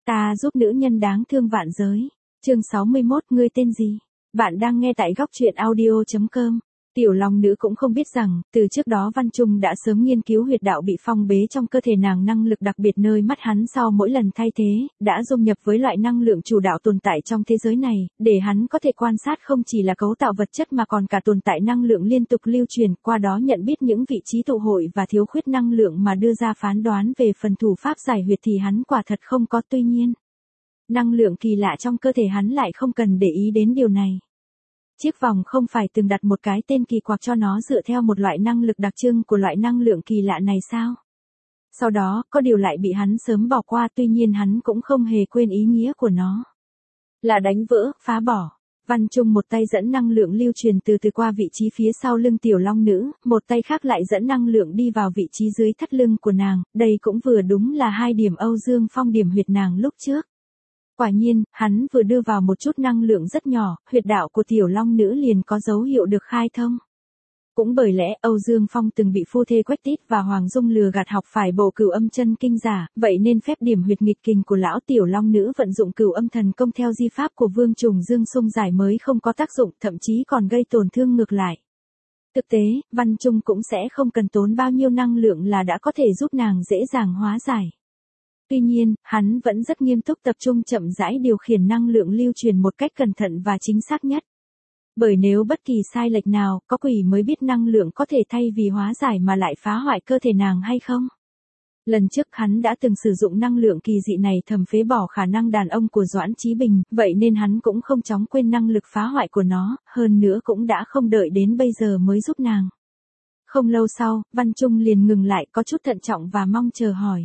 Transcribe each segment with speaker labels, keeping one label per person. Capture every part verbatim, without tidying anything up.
Speaker 1: Ta giúp nữ nhân đáng thương vạn giới. Chương sáu mươi mốt, ngươi tên gì? Bạn đang nghe tại góc truyện audio chấm com. Tiểu Long Nữ cũng không biết rằng, từ trước đó Văn Trung đã sớm nghiên cứu huyệt đạo bị phong bế trong cơ thể nàng năng lực đặc biệt nơi mắt hắn sau mỗi lần thay thế, đã dung nhập với loại năng lượng chủ đạo tồn tại trong thế giới này, để hắn có thể quan sát không chỉ là cấu tạo vật chất mà còn cả tồn tại năng lượng liên tục lưu truyền, qua đó nhận biết những vị trí tụ hội và thiếu khuyết năng lượng mà đưa ra phán đoán về phần thủ pháp giải huyệt thì hắn quả thật không có. Tuy nhiên, năng lượng kỳ lạ trong cơ thể hắn lại không cần để ý đến điều này. Chiếc vòng không phải từng đặt một cái tên kỳ quặc cho nó dựa theo một loại năng lực đặc trưng của loại năng lượng kỳ lạ này sao? Sau đó, có điều lại bị hắn sớm bỏ qua, tuy nhiên hắn cũng không hề quên ý nghĩa của nó. Là đánh vỡ, phá bỏ. Văn Trung một tay dẫn năng lượng lưu truyền từ từ qua vị trí phía sau lưng Tiểu Long Nữ, một tay khác lại dẫn năng lượng đi vào vị trí dưới thắt lưng của nàng, đây cũng vừa đúng là hai điểm Âu Dương Phong điểm huyệt nàng lúc trước. Quả nhiên, hắn vừa đưa vào một chút năng lượng rất nhỏ, huyệt đạo của Tiểu Long Nữ liền có dấu hiệu được khai thông. Cũng bởi lẽ Âu Dương Phong từng bị phu thê Quách Tít và Hoàng Dung lừa gạt học phải bộ Cửu Âm chân kinh giả, vậy nên phép điểm huyệt nghịch kình của lão Tiểu Long Nữ vận dụng Cửu Âm thần công theo di pháp của Vương Trùng Dương xung giải mới không có tác dụng, thậm chí còn gây tổn thương ngược lại. Thực tế, Văn Trung cũng sẽ không cần tốn bao nhiêu năng lượng là đã có thể giúp nàng dễ dàng hóa giải. Tuy nhiên, hắn vẫn rất nghiêm túc tập trung chậm rãi điều khiển năng lượng lưu truyền một cách cẩn thận và chính xác nhất. Bởi nếu bất kỳ sai lệch nào, có quỷ mới biết năng lượng có thể thay vì hóa giải mà lại phá hoại cơ thể nàng hay không. Lần trước hắn đã từng sử dụng năng lượng kỳ dị này thầm phế bỏ khả năng đàn ông của Doãn Chí Bình, vậy nên hắn cũng không chóng quên năng lực phá hoại của nó, hơn nữa cũng đã không đợi đến bây giờ mới giúp nàng. Không lâu sau, Văn Trung liền ngừng lại, có chút thận trọng và mong chờ hỏi.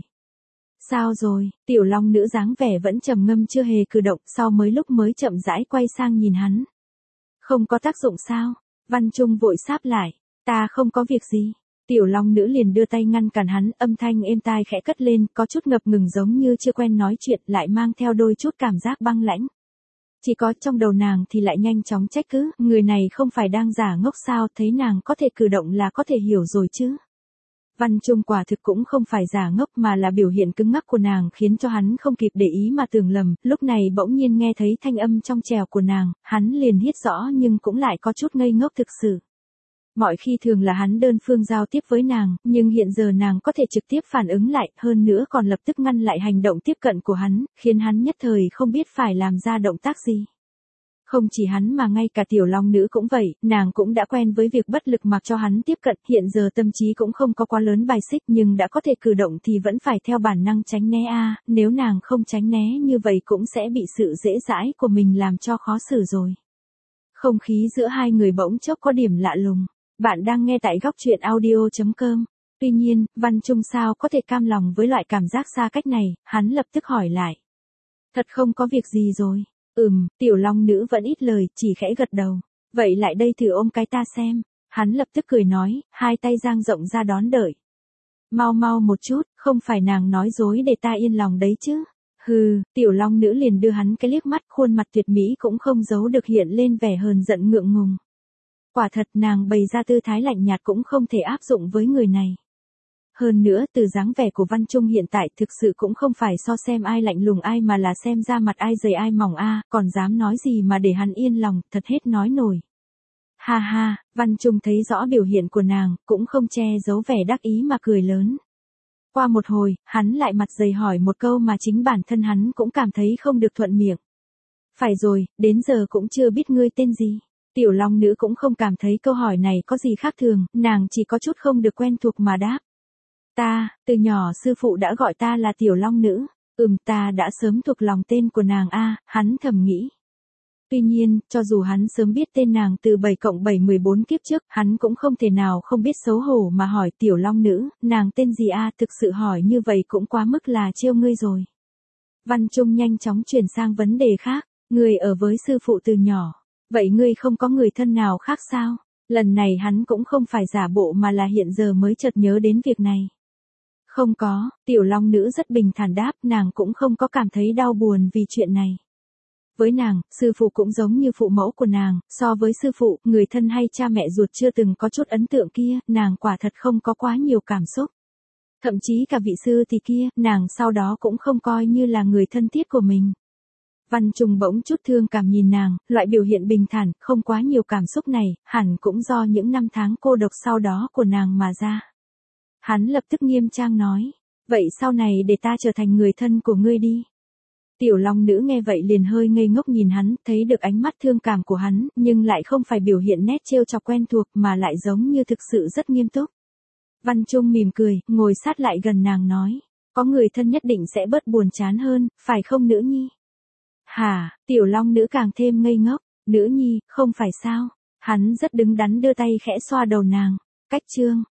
Speaker 1: Sao rồi? Tiểu Long Nữ dáng vẻ vẫn trầm ngâm chưa hề cử động, sau mấy lúc mới chậm rãi quay sang nhìn hắn. Không có tác dụng sao? Văn Trung vội sáp lại. Ta không có việc gì. Tiểu Long Nữ liền đưa tay ngăn cản hắn, âm thanh êm tai khẽ cất lên, có chút ngập ngừng giống như chưa quen nói chuyện, lại mang theo đôi chút cảm giác băng lãnh. Chỉ có trong đầu nàng thì lại nhanh chóng trách cứ, người này không phải đang giả ngốc sao, thấy nàng có thể cử động là có thể hiểu rồi chứ. Văn Trung quả thực cũng không phải giả ngốc mà là biểu hiện cứng ngắc của nàng khiến cho hắn không kịp để ý mà tưởng lầm, lúc này bỗng nhiên nghe thấy thanh âm trong trẻo của nàng, hắn liền hít rõ nhưng cũng lại có chút ngây ngốc thực sự. Mọi khi thường là hắn đơn phương giao tiếp với nàng, nhưng hiện giờ nàng có thể trực tiếp phản ứng lại, hơn nữa còn lập tức ngăn lại hành động tiếp cận của hắn, khiến hắn nhất thời không biết phải làm ra động tác gì. Không chỉ hắn mà ngay cả Tiểu Long Nữ cũng vậy, nàng cũng đã quen với việc bất lực mặc cho hắn tiếp cận, hiện giờ tâm trí cũng không có quá lớn bài xích nhưng đã có thể cử động thì vẫn phải theo bản năng tránh né a, nếu nàng không tránh né như vậy cũng sẽ bị sự dễ dãi của mình làm cho khó xử rồi. Không khí giữa hai người bỗng chốc có điểm lạ lùng. Bạn đang nghe tại góc truyện audio chấm com. Tuy nhiên, Văn Trung sao có thể cam lòng với loại cảm giác xa cách này, hắn lập tức hỏi lại. Thật không có việc gì rồi. Ừm, Tiểu Long Nữ vẫn ít lời, chỉ khẽ gật đầu. Vậy lại đây thử ôm cái ta xem. Hắn lập tức cười nói, hai tay dang rộng ra đón đợi. Mau mau một chút, không phải nàng nói dối để ta yên lòng đấy chứ. Hừ, Tiểu Long Nữ liền đưa hắn cái liếc mắt, khuôn mặt tuyệt mỹ cũng không giấu được hiện lên vẻ hờn giận ngượng ngùng. Quả thật nàng bày ra tư thái lạnh nhạt cũng không thể áp dụng với người này. Hơn nữa từ dáng vẻ của Văn Trung hiện tại thực sự cũng không phải so xem ai lạnh lùng ai mà là xem da mặt ai dày ai mỏng a, còn dám nói gì mà để hắn yên lòng, thật hết nói nổi. Ha ha, Văn Trung thấy rõ biểu hiện của nàng, cũng không che giấu vẻ đắc ý mà cười lớn. Qua một hồi, hắn lại mặt dày hỏi một câu mà chính bản thân hắn cũng cảm thấy không được thuận miệng. Phải rồi, đến giờ cũng chưa biết ngươi tên gì. Tiểu Long Nữ cũng không cảm thấy câu hỏi này có gì khác thường, nàng chỉ có chút không được quen thuộc mà đáp. Ta, từ nhỏ sư phụ đã gọi ta là Tiểu Long Nữ, ừm ta đã sớm thuộc lòng tên của nàng a, hắn thầm nghĩ. Tuy nhiên, cho dù hắn sớm biết tên nàng từ bảy cộng bảy mười bốn kiếp trước, hắn cũng không thể nào không biết xấu hổ mà hỏi Tiểu Long Nữ, nàng tên gì a, thực sự hỏi như vậy cũng quá mức là trêu ngươi rồi. Văn Trung nhanh chóng chuyển sang vấn đề khác, ngươi ở với sư phụ từ nhỏ. Vậy ngươi không có người thân nào khác sao? Lần này hắn cũng không phải giả bộ mà là hiện giờ mới chợt nhớ đến việc này. Không có, Tiểu Long Nữ rất bình thản đáp, nàng cũng không có cảm thấy đau buồn vì chuyện này. Với nàng, sư phụ cũng giống như phụ mẫu của nàng, so với sư phụ, người thân hay cha mẹ ruột chưa từng có chút ấn tượng kia, nàng quả thật không có quá nhiều cảm xúc. Thậm chí cả vị sư thì kia, nàng sau đó cũng không coi như là người thân thiết của mình. Văn Trung bỗng chút thương cảm nhìn nàng, loại biểu hiện bình thản, không quá nhiều cảm xúc này, hẳn cũng do những năm tháng cô độc sau đó của nàng mà ra. Hắn lập tức nghiêm trang nói, vậy sau này để ta trở thành người thân của ngươi đi. Tiểu Long Nữ nghe vậy liền hơi ngây ngốc nhìn hắn, thấy được ánh mắt thương cảm của hắn, nhưng lại không phải biểu hiện nét trêu chọc quen thuộc mà lại giống như thực sự rất nghiêm túc. Văn Trung mỉm cười, ngồi sát lại gần nàng nói, có người thân nhất định sẽ bớt buồn chán hơn, phải không nữ nhi? Hả, Tiểu Long Nữ càng thêm ngây ngốc, nữ nhi, không phải sao? Hắn rất đứng đắn đưa tay khẽ xoa đầu nàng, cách chương.